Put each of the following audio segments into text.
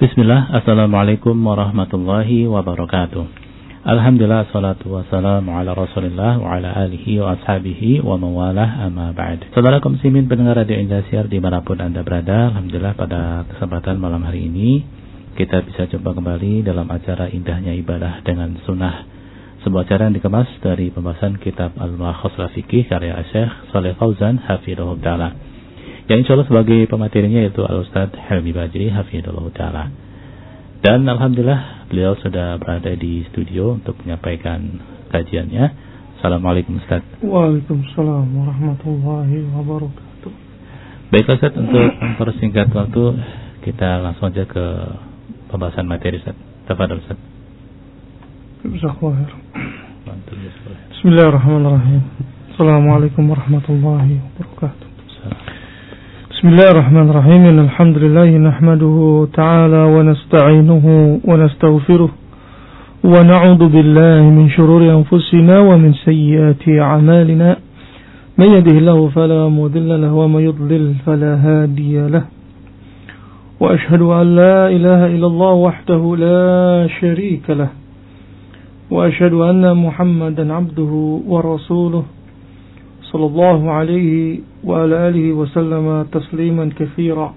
Bismillah, Assalamualaikum warahmatullahi wabarakatuh. Alhamdulillah, salatu wassalamu ala rasulillah wa ala alihi wa ashabihi wa mawalah amma ba'd. Saudara kaum muslimin pendengar Radio Indosiar dimanapun Anda berada, Alhamdulillah pada kesempatan malam hari ini kita bisa jumpa kembali dalam acara Indahnya Ibadah dengan Sunnah, sebuah acara yang dikemas dari pembahasan kitab Al-Mulakhas Al-Fiqih karya Syekh Shalih Fauzan hafidhahullah ta'ala, yang insyaallah sebagai pematerinya yaitu Al-Ustaz Helmi Bajri hafidhahullah ta'ala. Dan Alhamdulillah beliau sudah berada di studio untuk menyampaikan kajiannya. Assalamualaikum Ustaz. Waalaikumsalam warahmatullahi wabarakatuh. Baik Ustaz, untuk mempersingkat waktu kita langsung aja ke pembahasan materi Ustaz. Tafadhol Ustaz. Bismillahirrahmanirrahim. Assalamualaikum warahmatullahi wabarakatuh. Bismillahirrahmanirrahim. Alhamdulillah nahmaduhu ta'ala wa nasta'inuhu wa nastaghfiruh wa na'udzu billahi min shururi anfusina wa min sayyiati a'malina. Man yahdihillahu fala mudilla lahu wa may yudlil fala hadiya lahu. Wa ashhadu an la ilaha illallah wahdahu la sharika lahu. Wa ashhadu anna Muhammadan 'abduhu wa rasuluh. Sallallahu alaihi wa ala alihi wa sallama tasliman katsira.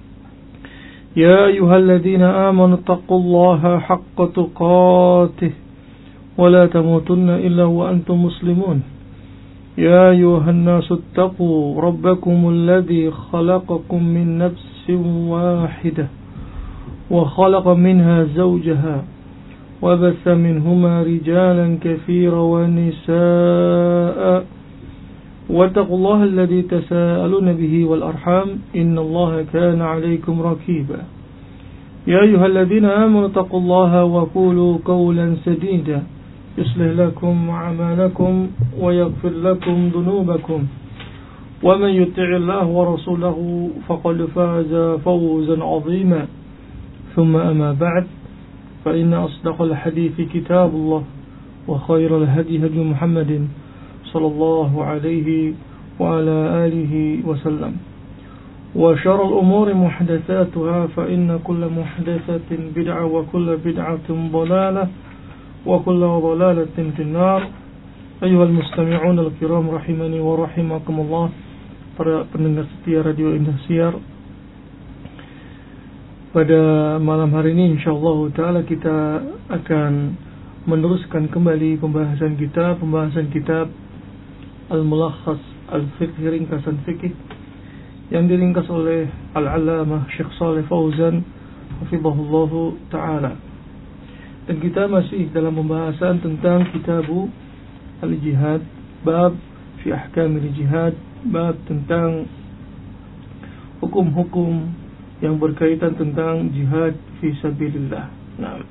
Ya ayyuhalladzina amanu taqullaha haqqa tuqatih wa la tamutunna illa wa antum muslimun. Ya ayyuhan nasu ittaqu rabbakumul ladzi khalaqakum min nafsin wahidah wa khalaqa minha zawjaha wa batha minhuma rijalan katsiran wa nisaa'a. واتقوا الله الذي تساءلون به والأرحام إن الله كان عليكم رقيبا. يا أيها الذين آمنوا اتقوا الله وقولوا قولا سديدا يصلح لكم أعمالكم ويغفر لكم ذنوبكم ومن يطع الله ورسوله فقد فاز فوزا عظيما. ثم أما بعد فإن أصدق الحديث كتاب الله وخير الهدي هدي محمد صلى الله عليه وعلى آله وسلم وشر الأمور محدثاتها فإن كل محدثة بدعة وكل بدعة ضلالة وكل ضلالة في النار. أيها المستمعون الكرام رحمني ورحمكم الله. Para pendengar setia Radio Indosiar, pada malam hari ini insyaallah ta'ala kita akan meneruskan kembali pembahasan kitab Al-Mulakhas Al-Fiqh, ringkasan fikih yang diringkas oleh Al-Allamah Syekh Shalih Fauzan hafizahullah ta'ala. Dan kita masih dalam pembahasan tentang kitabu Al-Jihad, bab fi ahkamil jihad, bab tentang hukum-hukum yang berkaitan tentang jihad fi sabilillah. Nah,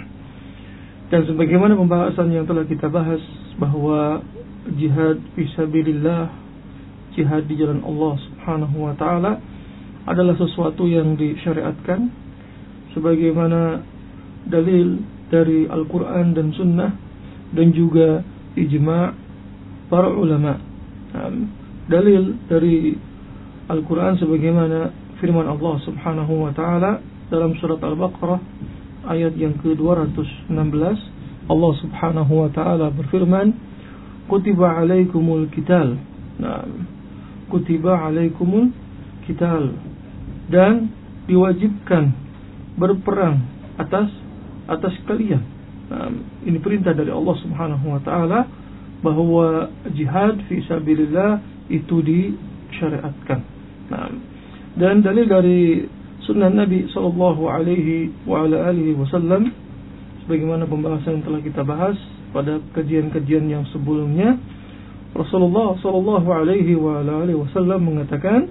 dan sebagaimana pembahasan yang telah kita bahas bahwa jihad fisabilillah, jihad di jalan Allah subhanahu wa ta'ala adalah sesuatu yang disyariatkan sebagaimana dalil dari Al-Quran dan Sunnah dan juga ijma' para ulama. Dalil dari Al-Quran sebagaimana firman Allah subhanahu wa ta'ala dalam surat Al-Baqarah ayat yang ke-216. Allah subhanahu wa ta'ala berfirman, Kutiba alaikumul qital. Nah, kutiba alaikumul qital, dan diwajibkan berperang atas kalian. Nah, ini perintah dari Allah Subhanahu wa taala bahwa jihad fi sabilillah itu disyariatkan. Nah, dan dalil dari sunnah Nabi sallallahu alaihi wa ala alihi wasallam sebagaimana pembahasan yang telah kita bahas pada kajian-kajian yang sebelumnya, Rasulullah sallallahu alaihi wa alihi wasallam mengatakan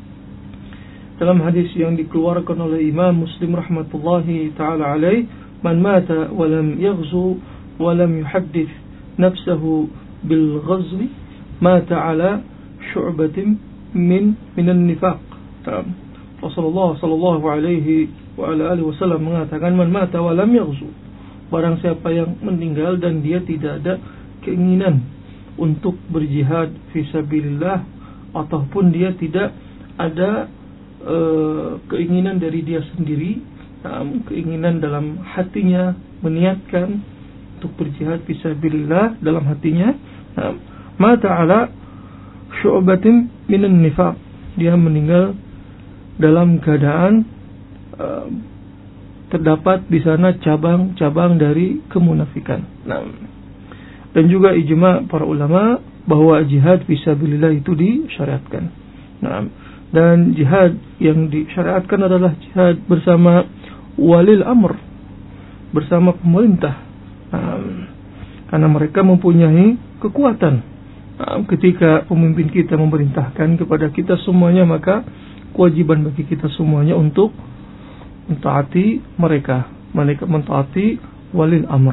dalam hadis yang dikeluarkan oleh Imam Muslim rahmatullahi taala alaih, man mata wa lam yaghzu wa lam yuhaddith nafsahu bil ghazwi mata ala syu'batin min an-nifaq. Rasulullah sallallahu alaihi wa alihi wasallam mengatakan, man mata wa lam yaghzu, barang siapa yang meninggal dan dia tidak ada keinginan untuk berjihad fisabilillah, ataupun dia tidak ada keinginan dari dia sendiri keinginan dalam hatinya, meniatkan untuk berjihad fisabilillah dalam hatinya, mata ala syu'batin minan nifaq, dia meninggal dalam keadaan terdapat di sana cabang-cabang dari kemunafikan. Dan juga ijma' para ulama bahwa jihad fisabilillah itu disyariatkan. Dan jihad yang disyariatkan adalah jihad bersama walil amr, bersama pemerintah, karena mereka mempunyai kekuatan. Ketika pemimpin kita memerintahkan kepada kita semuanya, maka kewajiban bagi kita semuanya untuk mentaati mereka mentaati walil amr.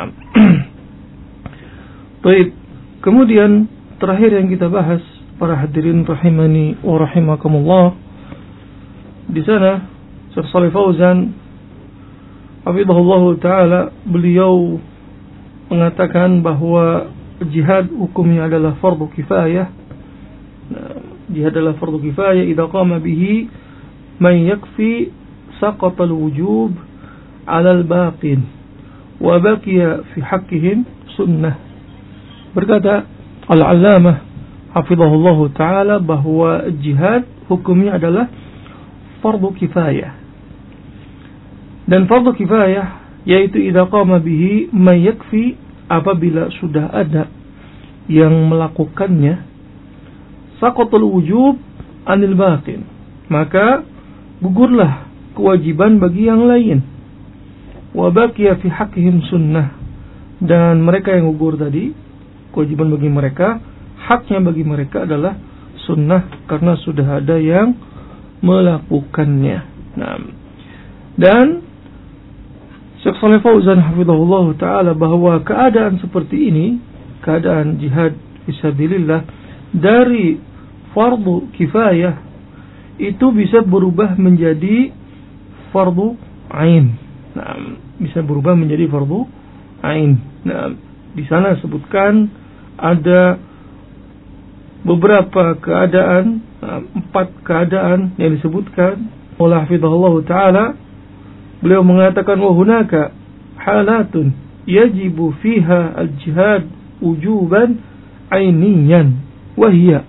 Baik, kemudian terakhir yang kita bahas, para hadirin rahimani wa rahimakumullah, di sana Syekh Shalih Fauzan hafizahullah taala, beliau mengatakan bahwa jihad hukumnya adalah fardu kifayah. Jihad adalah fardu kifayah idza qama bihi man yakfi saqata al-wujub 'ala al-baqin wa baqiya fi haqqihim sunnah. Berkata Al-Allamah hafizahullah taala bahwa jihad hukumnya adalah fardu kifayah. Dan fardu kifayah yaitu idza qama bihi man yakfi, apabila sudah ada yang melakukannya, saqatul wujub anil baqin, maka gugurlah kewajiban bagi yang lain. Wa baqiya fi haqqihim sunnah, dan mereka yang gugur tadi, kewajiban bagi mereka, haknya bagi mereka adalah sunnah, karena sudah ada yang melakukannya. Dan Syekh Shalih Fauzan hafizahullah taala bahwa keadaan seperti ini, keadaan jihad fisabilillah dari fardu kifayah itu bisa berubah menjadi fardu ain. Bisa berubah menjadi fardu ain. Di sana sebutkan ada beberapa keadaan, 4 keadaan yang disebutkan oleh hafizahullah taala. Beliau mengatakan wa hunaka halatun yajibu fiha al-jihad wujuban ainiyan wa hiya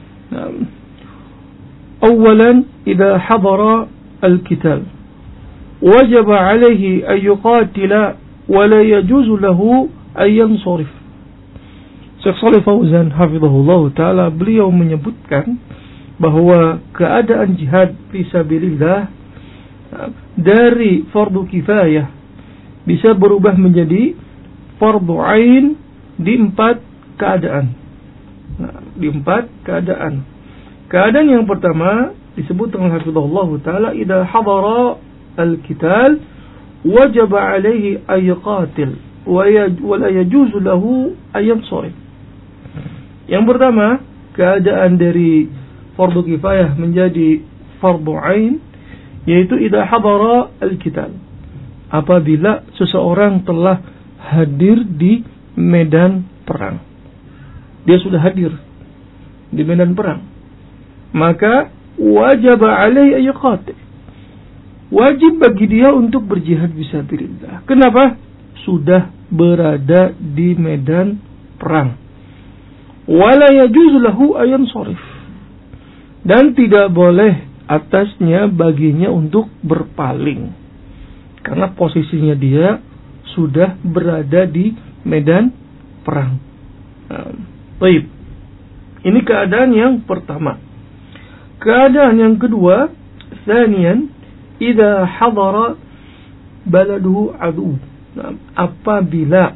awalan idza hadara al-qital wajaba alayhi an yuqatila wa la yajuzu lahu an yansarif. Syekh Shalih Fauzan hafizahullah taala, beliau menyebutkan bahwa keadaan jihad fisabilillah dari fardu kifayah bisa berubah menjadi fardu ain di 4 keadaan. Di 4 keadaan. Keadaan yang pertama disebut oleh hafizahullah taala idza hadara al-qital wajaba alaihi an yuqatil wa la yajuzu lahu an yansarif. Yang pertama, keadaan dari fardu kifayah menjadi fardu ain yaitu idza hadara al-qital, apabila seseorang telah hadir di medan perang. Dia sudah hadir di medan perang, maka wajib alaihi ayqatil, wajib bagi dia untuk berjihad fisabilillah. Kenapa? Sudah berada di medan perang. Wala yajuzu lahu ayansarif, dan tidak boleh atasnya baginya untuk berpaling, karena posisinya dia sudah berada di medan perang. Baik, ini keadaan yang pertama. Keadaan yang kedua, tsaniyan idza hadara baladuhu adu, apabila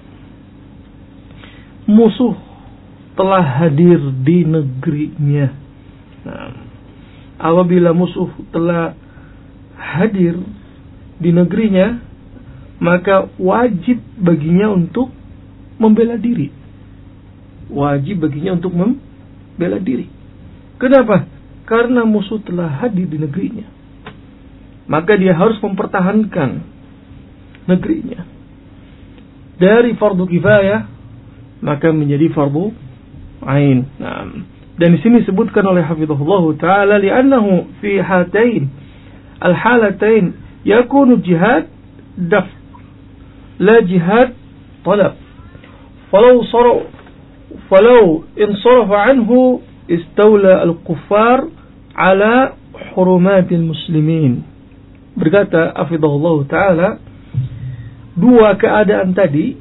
musuh telah hadir di negerinya. Apabila musuh telah hadir di negerinya, maka wajib baginya untuk membela diri. Wajib baginya untuk membela diri. Kenapa? Karena musuh telah hadir di negerinya, maka dia harus mempertahankan negerinya. Dari fardu kifayah maka menjadi fardu ain. Dan di sini disebutkan oleh hafizahullah taala li'annahu fi hatain al-halatain yakunu jihad daf la jihad talab. Falau insarafa anhu istawla al-kuffar ala hurumatil muslimin. Berkata hafizahullah taala, dua keadaan tadi,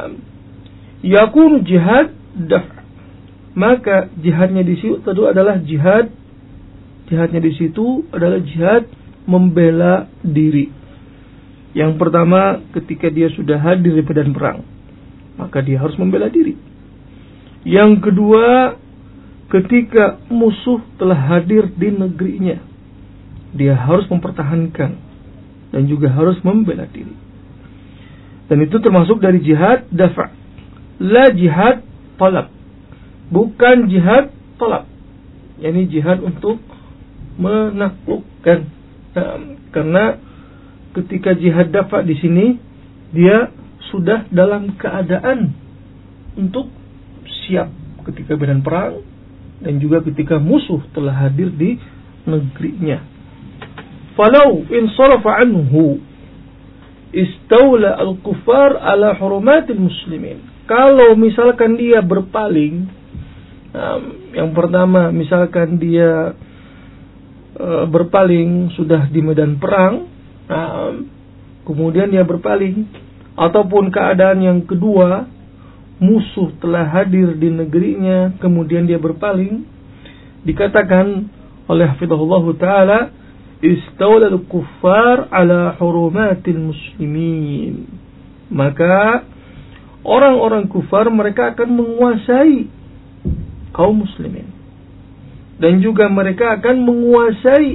yakunu jihad daf, maka jihadnya di situ adalah jihadnya di situ adalah jihad membela diri. Yang pertama, ketika dia sudah hadir di medan perang, maka dia harus membela diri. Yang kedua, ketika musuh telah hadir di negerinya, dia harus mempertahankan dan juga harus membela diri. Dan itu termasuk dari jihad dafa', la jihad talab, bukan jihad talab, yakni jihad untuk menaklukkan. Karena ketika jihad dafa' di sini, dia sudah dalam keadaan untuk siap ketika medan perang dan juga ketika musuh telah hadir di negerinya. Falau insarafa anhu istawla al-kuffar ala hurumatil muslimin. Kalau misalkan dia berpaling, yang pertama misalkan dia berpaling sudah di medan perang, kemudian dia berpaling, ataupun keadaan yang kedua musuh telah hadir di negerinya kemudian dia berpaling, dikatakan oleh hafizahullah taala istawla al-kuffar ala hurumatil muslimin. Maka orang-orang kufar mereka akan menguasai kaum muslimin, dan juga mereka akan menguasai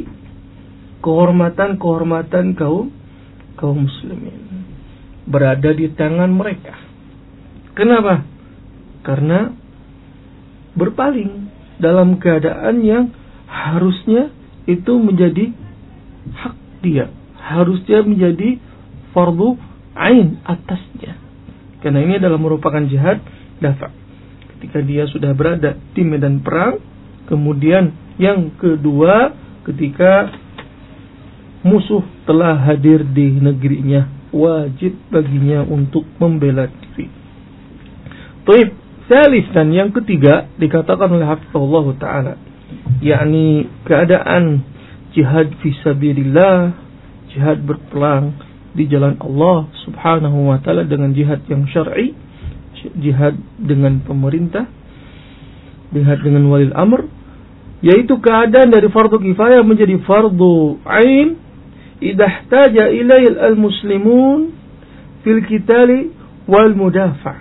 kehormatan-kehormatan kaum muslimin, berada di tangan mereka. Kenapa? Karena berpaling dalam keadaan yang harusnya itu menjadi hak dia, harusnya menjadi fardu ain atasnya. Karena ini adalah merupakan jihad dafa'. Ketika dia sudah berada di medan perang, kemudian yang kedua ketika musuh telah hadir di negerinya, wajib baginya untuk membela diri. Taib, salisan, yang ketiga dikatakan oleh hafizahullah taala, yakni keadaan jihad fisabilillah, jihad berperang di jalan Allah subhanahu wa ta'ala dengan jihad yang syar'i, jihad dengan pemerintah, jihad dengan walil amr, yaitu keadaan dari fardu kifayah menjadi fardu ain idza ihtaja ilaihi al-muslimun fil qitali wal mudafa'ah,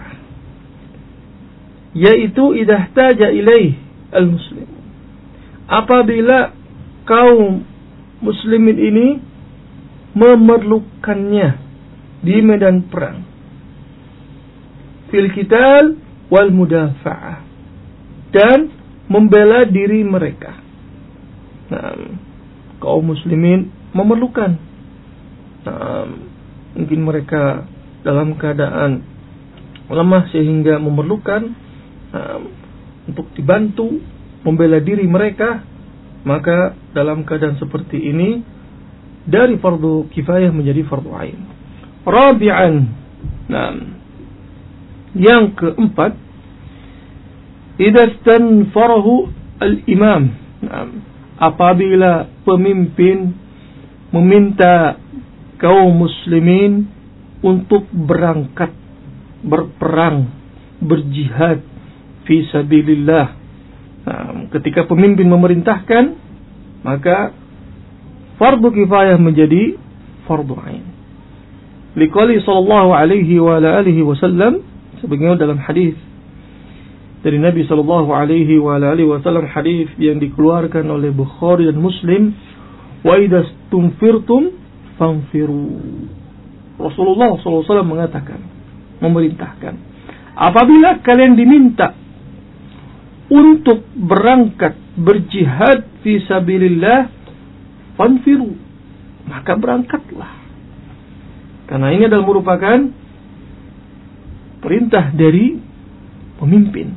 yaitu idza ihtaja ilaihi al-muslimun, apabila kaum muslimin ini memerlukannya di medan perang, fil qital wal mudafa'ah, dan membela diri mereka. Kaum muslimin memerlukan, mungkin mereka dalam keadaan lemah sehingga memerlukan untuk dibantu membela diri mereka, maka dalam keadaan seperti ini dari fardu kifayah menjadi fardu ain. Rabi'an, yang keempat, idza stanfarahu al-imam, apabila pemimpin meminta kaum muslimin untuk berangkat berperang, berjihad fi sabilillah. Ketika pemimpin memerintahkan, maka fardu kifayah menjadi fardu ain. Liqali sallallahu alaihi wa alihi wasallam, sebagaimana dalam hadis dari Nabi sallallahu alaihi wa alihi wasallam, hadis yang dikeluarkan oleh Bukhari dan Muslim, wa idza stumfirtum fanfiru. Rasulullah sallallahu alaihi wasallam mengatakan, memerintahkan, apabila kalian diminta untuk berangkat berjihad fi sabilillah, fanfiru, maka berangkatlah. Karena ini adalah merupakan perintah dari pemimpin.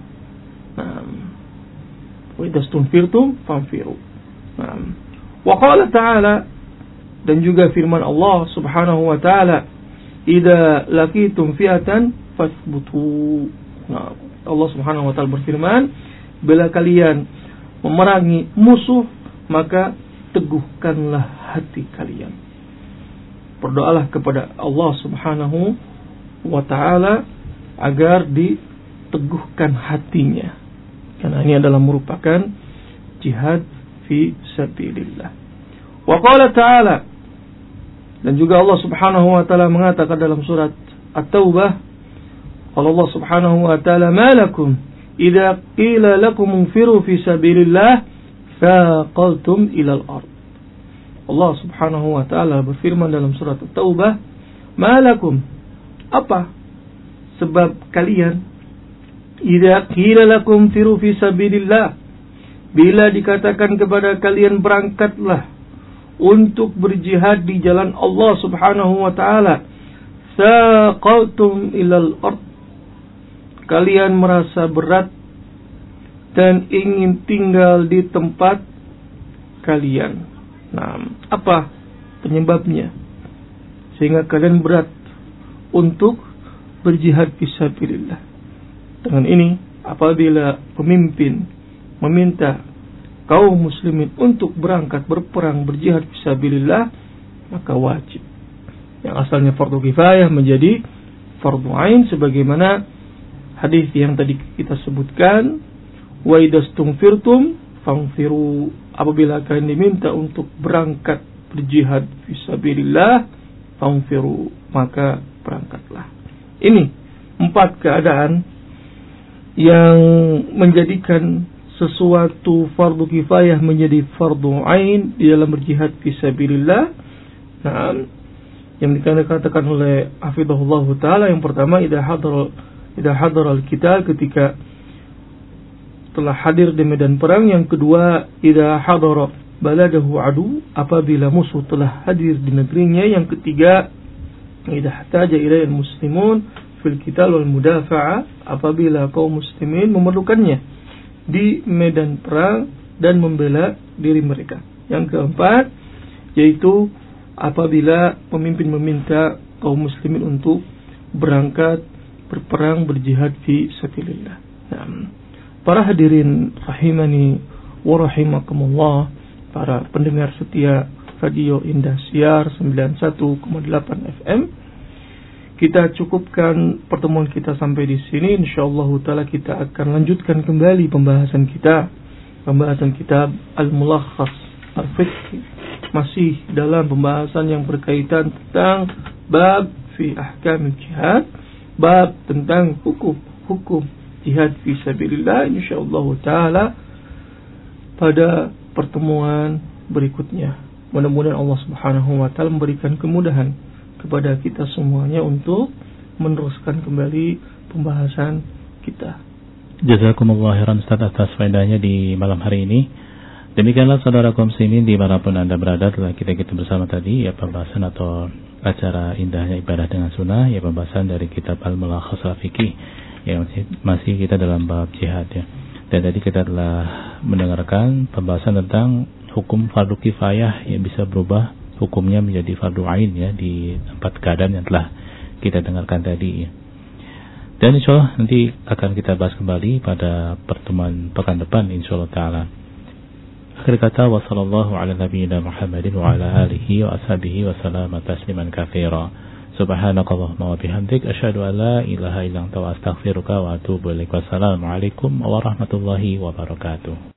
Wa idza stunfirtum fanfiru. Wa qala ta'ala, Dan juga firman Allah Subhanahu wa taala, "Idza laqitum fi'atan fathbutu." Nah, Allah Subhanahu wa taala berfirman, bila kalian memerangi musuh, maka teguhkanlah hati kalian. Berdoalah kepada Allah Subhanahu wa taala agar diteguhkan hatinya. Karena ini adalah merupakan jihad fi sabilillah. Wa qala ta'ala, dan juga Allah Subhanahu wa taala mengatakan dalam surat At-Taubah, Allah Subhanahu wa taala, "Ma lakum idza qila lakum infiru fi sabilillah faqaltum ila al-ard." Allah Subhanahu wa taala berfirman dalam surat At-Taubah, "Ma lakum," apa sebab kalian, idza qila lakum infiru fi sabilillah, bila dikatakan kepada kalian berangkatlah untuk berjihad di jalan Allah Subhanahu wa taala, saqaltum ilal ard, kalian merasa berat dan ingin tinggal di tempat kalian. Nah, apa penyebabnya sehingga kalian berat untuk berjihad fisabilillah? Dengan ini, apabila pemimpin meminta kaum muslimin untuk berangkat berperang berjihad fisabilillah, maka wajib. Yang asalnya fardu kifayah menjadi fardu ain, sebagaimana hadis yang tadi kita sebutkan, wa idastumfirtum fangfiru, apabila kalian diminta untuk berangkat berjihad fisabilillah, fangfiru, maka berangkatlah. Ini 4 keadaan yang menjadikan sesuatu fardu kifayah menjadi fardu ain di dalam berjihad fisabilillah. Nah, yang dikatakan oleh hafizahullah taala, yang pertama, idza hadara al-qital, ketika telah hadir di medan perang. Yang kedua, idza hadara baladahu adu, apabila musuh telah hadir di negerinya. Yang ketiga, idza hataja ilaihi al-muslimun fil qital wal mudafa'ah, apabila kaum muslimin memerlukannya di medan perang dan membela diri mereka. Yang keempat, yaitu apabila pemimpin meminta kaum muslimin untuk berangkat berperang berjihad fi sabilillah. Nah, para hadirin rahimani wa rahimakumullah, para pendengar setia Radio Indosiar 91,8 FM, kita cukupkan pertemuan kita sampai di sini. Insyaallah taala kita akan lanjutkan kembali pembahasan kitab Al-Mulakhas Al-Fiqh, masih dalam pembahasan yang berkaitan tentang bab fi ahkam jihad, bab tentang hukum jihad fi sabilillah. Insyaallah taala pada pertemuan berikutnya, mudah-mudahan Allah Subhanahu wa taala memberikan kemudahan kepada kita semuanya untuk meneruskan kembali pembahasan kita. Jazakumullah khairan Ustaz atas faedahnya di malam hari ini. Demikianlah saudara kaum muslimin dimanapun Anda berada, telah kita bersama tadi ya pembahasan atau acara indahnya ibadah dengan sunnah, ya pembahasan dari kitab Al-Mulakhas Al-Fiqh yang masih kita dalam bab jihad ya. Dan tadi kita telah mendengarkan pembahasan tentang hukum fardu kifayah yang bisa berubah hukumnya menjadi fardu ain ya, di 4 keadaan yang telah kita dengarkan tadi ya. Dan insyaallah nanti akan kita bahas kembali pada pertemuan pekan depan insyaallah taala. Akhir kata, wa sallallahu ala nabiyyina Muhammadin wa ala alihi wa ashabihi wa sallama tasliman katsira. Subhanakallahumma wa bihamdik asyhadu an la ilaha illa anta astaghfiruka wa atubu ilaik. Wassalamu alaikum warahmatullahi wabarakatuh.